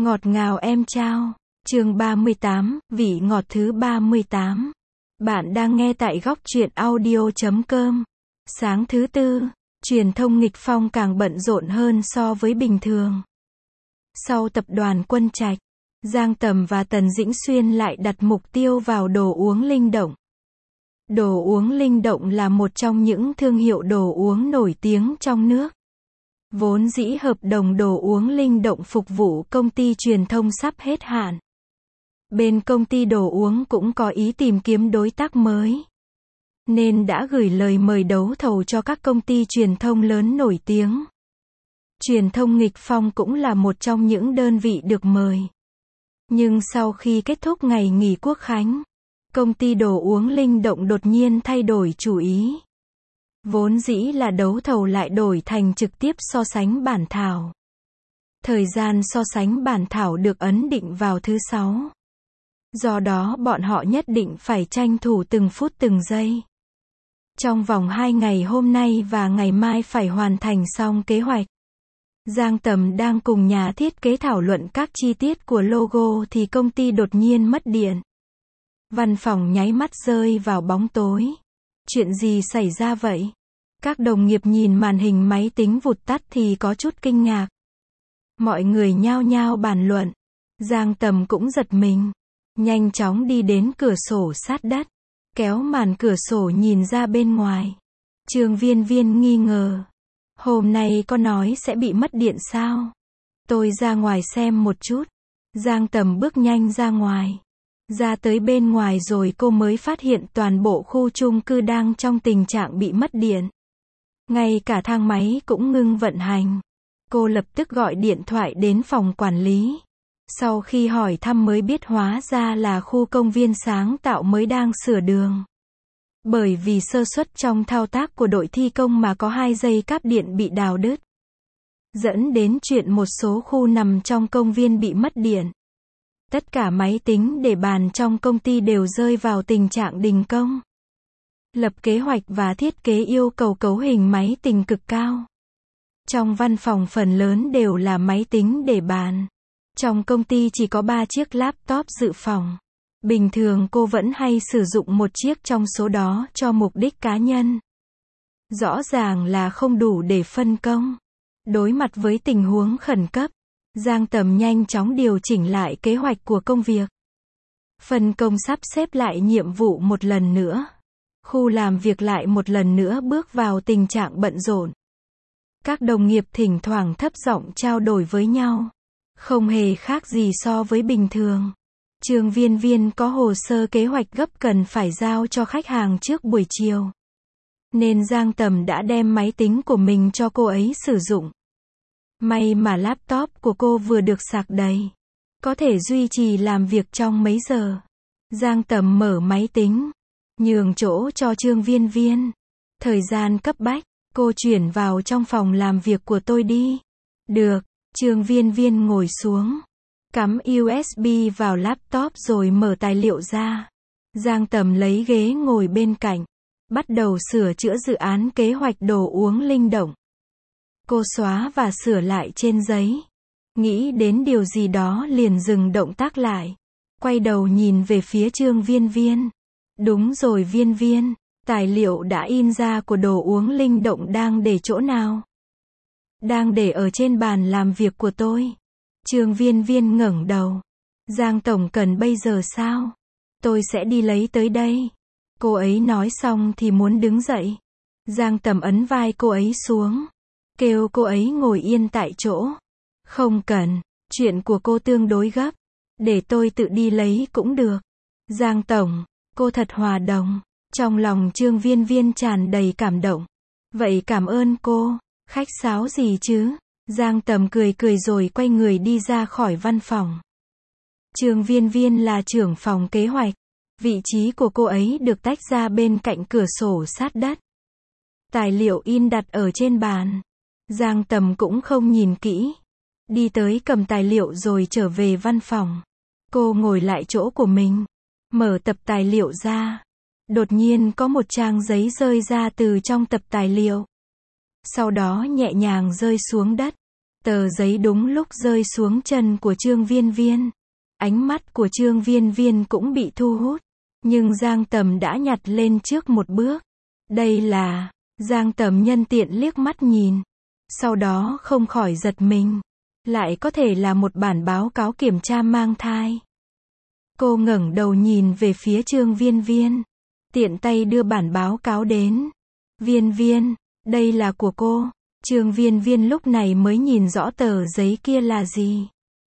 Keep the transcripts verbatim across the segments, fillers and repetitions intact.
Ngọt ngào em trao. Chương ba mươi tám, vị ngọt thứ ba mươi tám. Bạn đang nghe tại góc truyện audio chấm com. Sáng thứ tư, truyền thông nghịch phong càng bận rộn hơn so với bình thường. Sau tập đoàn Quân Trạch, Giang Tầm và Tần Dĩnh Xuyên lại đặt mục tiêu vào đồ uống linh động. Đồ uống linh động là một trong những thương hiệu đồ uống nổi tiếng trong nước. Vốn dĩ hợp đồng đồ uống linh động phục vụ công ty truyền thông sắp hết hạn. Bên công ty đồ uống cũng có ý tìm kiếm đối tác mới, nên đã gửi lời mời đấu thầu cho các công ty truyền thông lớn nổi tiếng. Truyền thông nghịch phong cũng là một trong những đơn vị được mời. Nhưng sau khi kết thúc ngày nghỉ Quốc khánh, công ty đồ uống linh động đột nhiên thay đổi chủ ý. Vốn dĩ là đấu thầu lại đổi thành trực tiếp so sánh bản thảo. Thời gian so sánh bản thảo được ấn định vào thứ sáu. Do đó bọn họ nhất định phải tranh thủ từng phút từng giây. Trong vòng hai ngày hôm nay và ngày mai phải hoàn thành xong kế hoạch. Giang Tầm đang cùng nhà thiết kế thảo luận các chi tiết của logo thì công ty đột nhiên mất điện. Văn phòng nháy mắt rơi vào bóng tối. Chuyện gì xảy ra vậy? Các đồng nghiệp nhìn màn hình máy tính vụt tắt thì có chút kinh ngạc. Mọi người nhao nhao bàn luận. Giang Tầm cũng giật mình. Nhanh chóng đi đến cửa sổ sát đất. Kéo màn cửa sổ nhìn ra bên ngoài. Trương Viên Viên nghi ngờ. Hôm nay có nói sẽ bị mất điện sao? Tôi ra ngoài xem một chút. Giang Tầm bước nhanh ra ngoài. Ra tới bên ngoài rồi cô mới phát hiện toàn bộ khu chung cư đang trong tình trạng bị mất điện. Ngay cả thang máy cũng ngưng vận hành. Cô lập tức gọi điện thoại đến phòng quản lý. Sau khi hỏi thăm mới biết hóa ra là khu công viên sáng tạo mới đang sửa đường. Bởi vì sơ suất trong thao tác của đội thi công mà có hai dây cáp điện bị đào đứt. Dẫn đến chuyện một số khu nằm trong công viên bị mất điện. Tất cả máy tính để bàn trong công ty đều rơi vào tình trạng đình công. Lập kế hoạch và thiết kế yêu cầu cấu hình máy tính cực cao. Trong văn phòng phần lớn đều là máy tính để bàn. Trong công ty chỉ có ba chiếc laptop dự phòng. Bình thường cô vẫn hay sử dụng một chiếc trong số đó cho mục đích cá nhân. Rõ ràng là không đủ để phân công. Đối mặt với tình huống khẩn cấp, Giang Tầm nhanh chóng điều chỉnh lại kế hoạch của công việc. Phân công sắp xếp lại nhiệm vụ một lần nữa. Khu làm việc lại một lần nữa bước vào tình trạng bận rộn. Các đồng nghiệp thỉnh thoảng thấp giọng trao đổi với nhau. Không hề khác gì so với bình thường. Trương Viên Viên có hồ sơ kế hoạch gấp cần phải giao cho khách hàng trước buổi chiều. Nên Giang Tầm đã đem máy tính của mình cho cô ấy sử dụng. May mà laptop của cô vừa được sạc đầy. Có thể duy trì làm việc trong mấy giờ. Giang Tầm mở máy tính. Nhường chỗ cho Trương Viên Viên. Thời gian cấp bách, cô chuyển vào trong phòng làm việc của tôi đi. Được, Trương Viên Viên ngồi xuống. Cắm u ét bê vào laptop rồi mở tài liệu ra. Giang Tầm lấy ghế ngồi bên cạnh. Bắt đầu sửa chữa dự án kế hoạch đồ uống linh động. Cô xóa và sửa lại trên giấy. Nghĩ đến điều gì đó liền dừng động tác lại. Quay đầu nhìn về phía Trương Viên Viên. Đúng rồi Viên Viên, tài liệu đã in ra của đồ uống linh động đang để chỗ nào? Đang để ở trên bàn làm việc của tôi. Trương Viên Viên ngẩng đầu. Giang Tổng cần bây giờ sao? Tôi sẽ đi lấy tới đây. Cô ấy nói xong thì muốn đứng dậy. Giang Tầm ấn vai cô ấy xuống. Kêu cô ấy ngồi yên tại chỗ. Không cần, chuyện của cô tương đối gấp. Để tôi tự đi lấy cũng được. Giang Tổng, cô thật hòa đồng. Trong lòng Trương Viên Viên tràn đầy cảm động. Vậy cảm ơn cô. Khách sáo gì chứ? Giang Tầm cười cười rồi quay người đi ra khỏi văn phòng. Trương Viên Viên là trưởng phòng kế hoạch. Vị trí của cô ấy được tách ra bên cạnh cửa sổ sát đất. Tài liệu in đặt ở trên bàn. Giang Tầm cũng không nhìn kỹ. Đi tới cầm tài liệu rồi trở về văn phòng. Cô ngồi lại chỗ của mình. Mở tập tài liệu ra. Đột nhiên có một trang giấy rơi ra từ trong tập tài liệu. Sau đó nhẹ nhàng rơi xuống đất. Tờ giấy đúng lúc rơi xuống chân của Trương Viên Viên. Ánh mắt của Trương Viên Viên cũng bị thu hút. Nhưng Giang Tầm đã nhặt lên trước một bước. Đây là... Giang Tầm nhân tiện liếc mắt nhìn. Sau đó không khỏi giật mình. Lại có thể là một bản báo cáo kiểm tra mang thai. Cô ngẩng đầu nhìn về phía Trương Viên Viên. Tiện tay đưa bản báo cáo đến. Viên Viên, đây là của cô. Trương Viên Viên lúc này mới nhìn rõ tờ giấy kia là gì.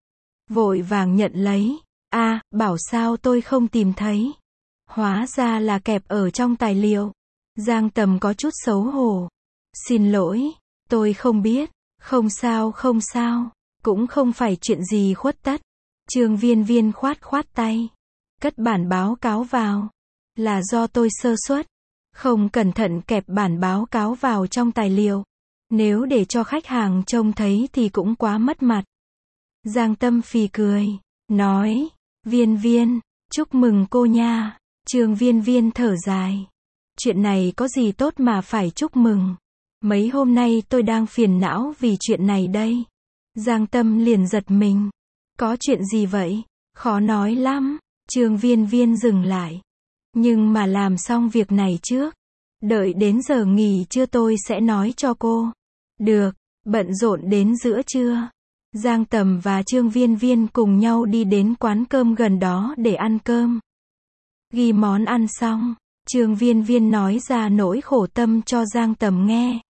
Vội vàng nhận lấy. a à, bảo sao tôi không tìm thấy. Hóa ra là kẹp ở trong tài liệu. Giang Tầm có chút xấu hổ. Xin lỗi, tôi không biết. Không sao không sao. Cũng không phải chuyện gì khuất tất. Trương Viên Viên khoát khoát tay. Cất bản báo cáo vào. Là do tôi sơ suất. Không cẩn thận kẹp bản báo cáo vào trong tài liệu. Nếu để cho khách hàng trông thấy thì cũng quá mất mặt. Giang Tâm phì cười. Nói. Viên Viên, chúc mừng cô nha. Trương Viên Viên thở dài. Chuyện này có gì tốt mà phải chúc mừng. Mấy hôm nay tôi đang phiền não vì chuyện này đây. Giang Tâm liền giật mình. Có chuyện gì vậy? Khó nói lắm. Trương Viên Viên dừng lại. Nhưng mà làm xong việc này trước. Đợi đến giờ nghỉ trưa tôi sẽ nói cho cô. Được, bận rộn đến giữa trưa. Giang Tầm và Trương Viên Viên cùng nhau đi đến quán cơm gần đó để ăn cơm. Ghi món ăn xong, Trương Viên Viên nói ra nỗi khổ tâm cho Giang Tầm nghe.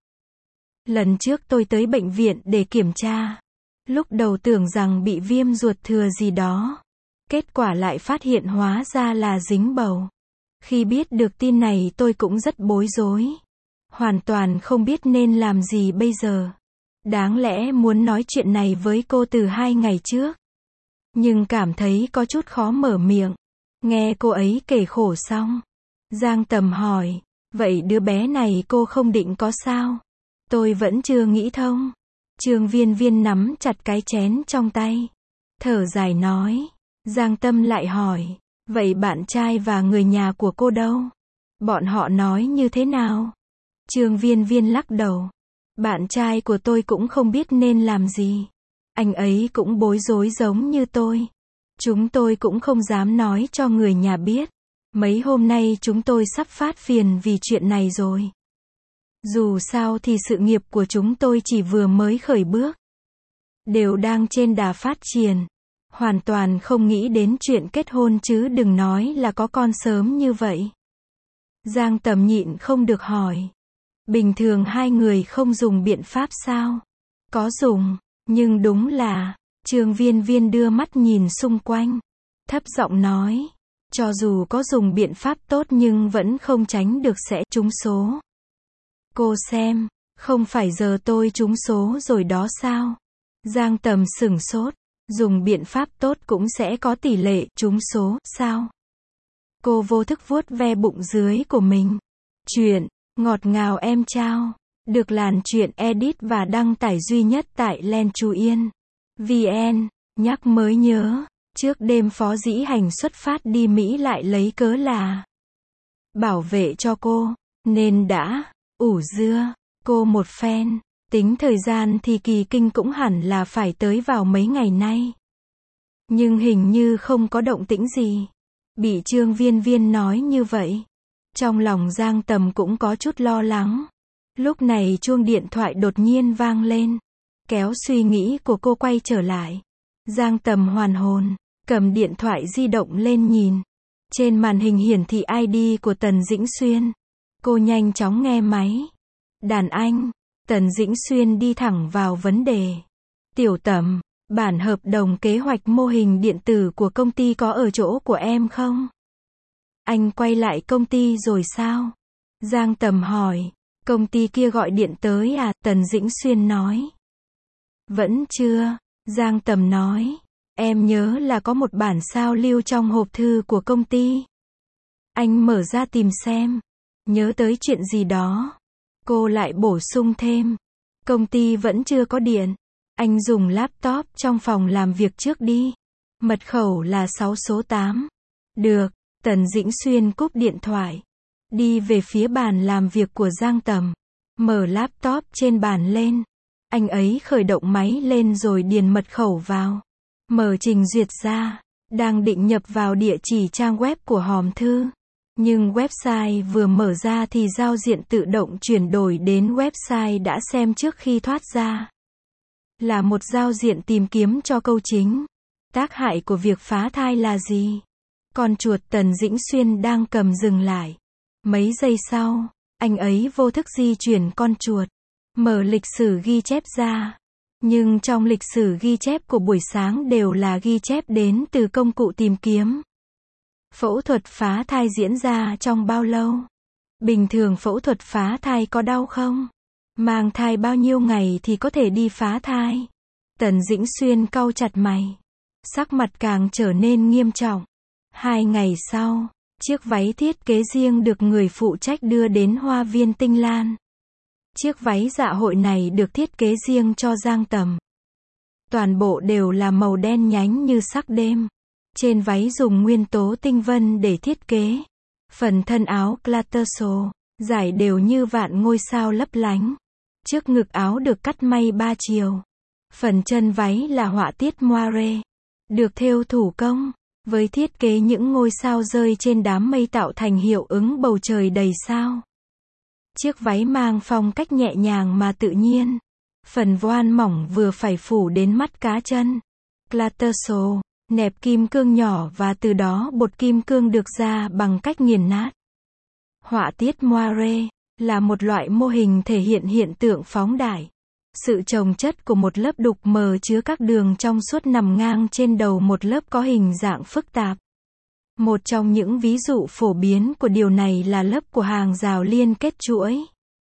Lần trước tôi tới bệnh viện để kiểm tra. Lúc đầu tưởng rằng bị viêm ruột thừa gì đó. Kết quả lại phát hiện hóa ra là dính bầu. Khi biết được tin này tôi cũng rất bối rối. Hoàn toàn không biết nên làm gì bây giờ. Đáng lẽ muốn nói chuyện này với cô từ hai ngày trước. Nhưng cảm thấy có chút khó mở miệng. Nghe cô ấy kể khổ xong. Giang Tầm hỏi. Vậy đứa bé này cô không định có sao? Tôi vẫn chưa nghĩ thông. Trương Viên Viên nắm chặt cái chén trong tay. Thở dài nói. Giang Tâm lại hỏi. Vậy bạn trai và người nhà của cô đâu? Bọn họ nói như thế nào? Trương Viên Viên lắc đầu. Bạn trai của tôi cũng không biết nên làm gì. Anh ấy cũng bối rối giống như tôi. Chúng tôi cũng không dám nói cho người nhà biết. Mấy hôm nay chúng tôi sắp phát phiền vì chuyện này rồi. Dù sao thì sự nghiệp của chúng tôi chỉ vừa mới khởi bước. Đều đang trên đà phát triển. Hoàn toàn không nghĩ đến chuyện kết hôn chứ đừng nói là có con sớm như vậy. Giang Tầm nhịn không được hỏi. Bình thường hai người không dùng biện pháp sao? Có dùng, nhưng đúng là... Trương Viên Viên đưa mắt nhìn xung quanh. Thấp giọng nói. Cho dù có dùng biện pháp tốt nhưng vẫn không tránh được sẽ trúng số. Cô xem, không phải giờ tôi trúng số rồi đó sao? Giang Tầm sửng sốt. Dùng biện pháp tốt cũng sẽ có tỷ lệ trúng số, sao? Cô vô thức vuốt ve bụng dưới của mình. Chuyện, ngọt ngào em trao. Được làn chuyện edit và đăng tải duy nhất tại Len Chú Yên. vn, nhắc mới nhớ. Trước đêm Phó Dĩ Hành xuất phát đi Mỹ lại lấy cớ là bảo vệ cho cô, nên đã ủ dưa cô một phen. Tính thời gian thì kỳ kinh cũng hẳn là phải tới vào mấy ngày nay. Nhưng hình như không có động tĩnh gì. Bị Trương Viên Viên nói như vậy. Trong lòng Giang Tầm cũng có chút lo lắng. Lúc này chuông điện thoại đột nhiên vang lên. Kéo suy nghĩ của cô quay trở lại. Giang Tầm hoàn hồn. Cầm điện thoại di động lên nhìn. Trên màn hình hiển thị i đê của Tần Dĩnh Xuyên. Cô nhanh chóng nghe máy. Đàn anh. Tần Dĩnh Xuyên đi thẳng vào vấn đề. Tiểu Tầm, bản hợp đồng kế hoạch mô hình điện tử của công ty có ở chỗ của em không? Anh quay lại công ty rồi sao? Giang Tầm hỏi. Công ty kia gọi điện tới à? Tần Dĩnh Xuyên nói. Vẫn chưa. Giang Tầm nói. Em nhớ là có một bản sao lưu trong hộp thư của công ty. Anh mở ra tìm xem. Nhớ tới chuyện gì đó. Cô lại bổ sung thêm. Công ty vẫn chưa có điện. Anh dùng laptop trong phòng làm việc trước đi. Mật khẩu là sáu số tám. Được. Tần Dĩnh Xuyên cúp điện thoại. Đi về phía bàn làm việc của Giang Tầm. Mở laptop trên bàn lên. Anh ấy khởi động máy lên rồi điền mật khẩu vào. Mở trình duyệt ra. Đang định nhập vào địa chỉ trang web của hòm thư. Nhưng website vừa mở ra thì giao diện tự động chuyển đổi đến website đã xem trước khi thoát ra. Là một giao diện tìm kiếm cho câu chính. Tác hại của việc phá thai là gì? Con chuột Tần Dĩnh Xuyên đang cầm dừng lại. Mấy giây sau, anh ấy vô thức di chuyển con chuột. Mở lịch sử ghi chép ra. Nhưng trong lịch sử ghi chép của buổi sáng đều là ghi chép đến từ công cụ tìm kiếm. Phẫu thuật phá thai diễn ra trong bao lâu? Bình thường phẫu thuật phá thai có đau không? Mang thai bao nhiêu ngày thì có thể đi phá thai? Tần Dĩnh Xuyên cau chặt mày. Sắc mặt càng trở nên nghiêm trọng. Hai ngày sau, chiếc váy thiết kế riêng được người phụ trách đưa đến Hoa viên Tinh Lan. Chiếc váy dạ hội này được thiết kế riêng cho Giang Tầm. Toàn bộ đều là màu đen nhánh như sắc đêm. Trên váy dùng nguyên tố tinh vân để thiết kế. Phần thân áo Clatterso, dải đều như vạn ngôi sao lấp lánh. Trước ngực áo được cắt may ba chiều. Phần chân váy là họa tiết moire, được thêu thủ công, với thiết kế những ngôi sao rơi trên đám mây tạo thành hiệu ứng bầu trời đầy sao. Chiếc váy mang phong cách nhẹ nhàng mà tự nhiên. Phần voan mỏng vừa phải phủ đến mắt cá chân. Clatterso, nẹp kim cương nhỏ và từ đó bột kim cương được ra bằng cách nghiền nát. Họa tiết moire là một loại mô hình thể hiện hiện tượng phóng đại. Sự chồng chất của một lớp đục mờ chứa các đường trong suốt nằm ngang trên đầu một lớp có hình dạng phức tạp. Một trong những ví dụ phổ biến của điều này là lớp của hàng rào liên kết chuỗi.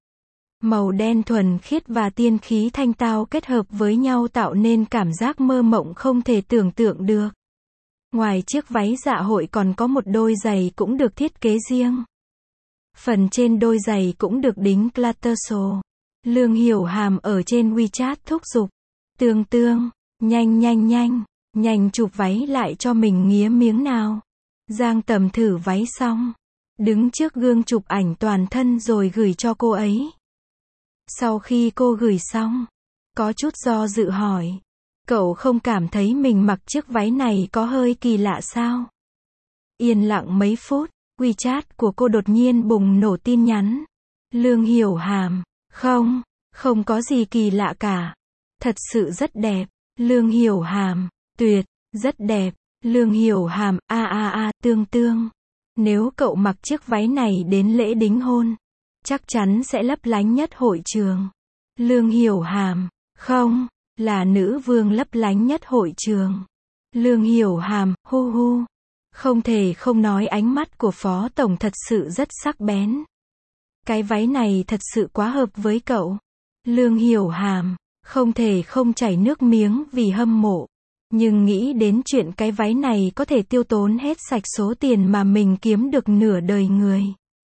Màu đen thuần khiết và tiên khí thanh tao kết hợp với nhau tạo nên cảm giác mơ mộng không thể tưởng tượng được. Ngoài chiếc váy dạ hội còn có một đôi giày cũng được thiết kế riêng. Phần trên đôi giày cũng được đính Clatterso. Lương Hiểu Hàm ở trên WeChat thúc giục. Tương tương, nhanh nhanh nhanh, nhanh chụp váy lại cho mình nghía miếng nào. Giang Tầm thử váy xong. Đứng trước gương chụp ảnh toàn thân rồi gửi cho cô ấy. Sau khi cô gửi xong, có chút do dự hỏi. Cậu không cảm thấy mình mặc chiếc váy này có hơi kỳ lạ sao? Yên lặng mấy phút, WeChat của cô đột nhiên bùng nổ tin nhắn. Lương Hiểu Hàm, không, không có gì kỳ lạ cả. Thật sự rất đẹp. Lương Hiểu Hàm, tuyệt, rất đẹp. Lương Hiểu Hàm, a a a, tương tương. Nếu cậu mặc chiếc váy này đến lễ đính hôn, chắc chắn sẽ lấp lánh nhất hội trường. Lương Hiểu Hàm, không, là nữ vương lấp lánh nhất hội trường. Lương Hiểu Hàm, hu hu. Không thể không nói ánh mắt của Phó Tổng thật sự rất sắc bén. Cái váy này thật sự quá hợp với cậu. Lương Hiểu Hàm, không thể không chảy nước miếng vì hâm mộ. Nhưng nghĩ đến chuyện cái váy này có thể tiêu tốn hết sạch số tiền mà mình kiếm được nửa đời người.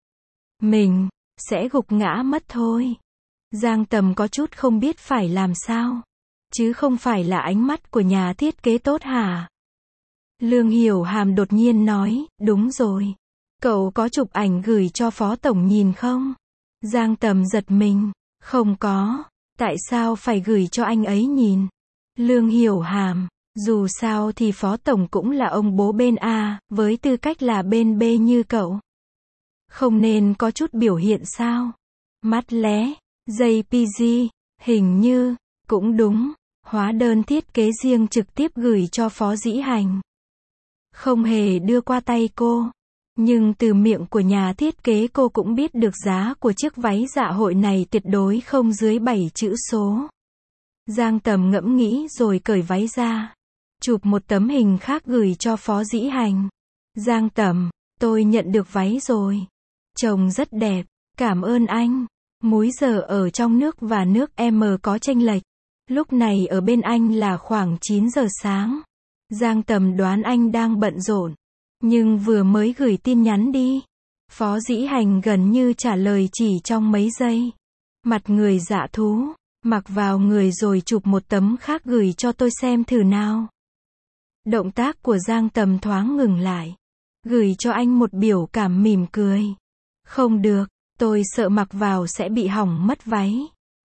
Mình sẽ gục ngã mất thôi. Giang Tầm có chút không biết phải làm sao. Chứ không phải là ánh mắt của nhà thiết kế tốt hả? Lương Hiểu Hàm đột nhiên nói, đúng rồi. Cậu có chụp ảnh gửi cho Phó Tổng nhìn không? Giang Tầm giật mình, không có. Tại sao phải gửi cho anh ấy nhìn? Lương Hiểu Hàm, dù sao thì Phó Tổng cũng là ông bố bên A, với tư cách là bên B như cậu. Không nên có chút biểu hiện sao? Mắt lé, giây pê giê, hình như, cũng đúng. Hóa đơn thiết kế riêng trực tiếp gửi cho Phó Dĩ Hành. Không hề đưa qua tay cô. Nhưng từ miệng của nhà thiết kế cô cũng biết được giá của chiếc váy dạ hội này tuyệt đối không dưới bảy chữ số. Giang Tầm ngẫm nghĩ rồi cởi váy ra. Chụp một tấm hình khác gửi cho Phó Dĩ Hành. Giang Tầm, tôi nhận được váy rồi. Trông rất đẹp, cảm ơn anh. Múi giờ ở trong nước và nước M có chênh lệch. Lúc này ở bên anh là khoảng chín giờ sáng. Giang Tầm đoán anh đang bận rộn. Nhưng vừa mới gửi tin nhắn đi. Phó Dĩ Hành gần như trả lời chỉ trong mấy giây. Mặt người dạ thú. Mặc vào người rồi chụp một tấm khác gửi cho tôi xem thử nào. Động tác của Giang Tầm thoáng ngừng lại. Gửi cho anh một biểu cảm mỉm cười. Không được, tôi sợ mặc vào sẽ bị hỏng mất váy.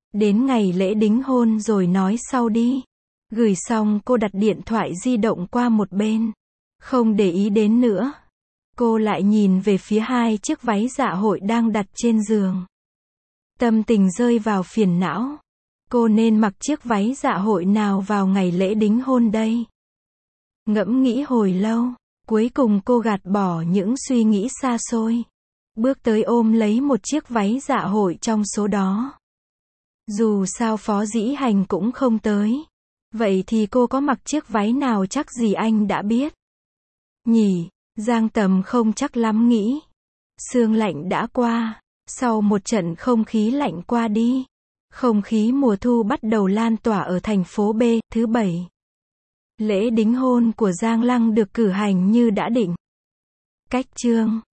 Đến ngày lễ đính hôn rồi nói sau đi. Gửi xong cô đặt điện thoại di động qua một bên. Không để ý đến nữa. Cô lại nhìn về phía hai chiếc váy dạ hội đang đặt trên giường. Tâm tình rơi vào phiền não. Cô nên mặc chiếc váy dạ hội nào vào ngày lễ đính hôn đây? Ngẫm nghĩ hồi lâu, cuối cùng cô gạt bỏ những suy nghĩ xa xôi. Bước tới ôm lấy một chiếc váy dạ hội trong số đó. Dù sao Phó Dĩ Hành cũng không tới. Vậy thì cô có mặc chiếc váy nào chắc gì anh đã biết. Nhỉ, Giang Tầm không chắc lắm nghĩ. Sương lạnh đã qua. Sau một trận không khí lạnh qua đi. Không khí mùa thu bắt đầu lan tỏa ở thành phố B. Thứ bảy. Lễ đính hôn của Giang Lăng được cử hành như đã định. Cách chương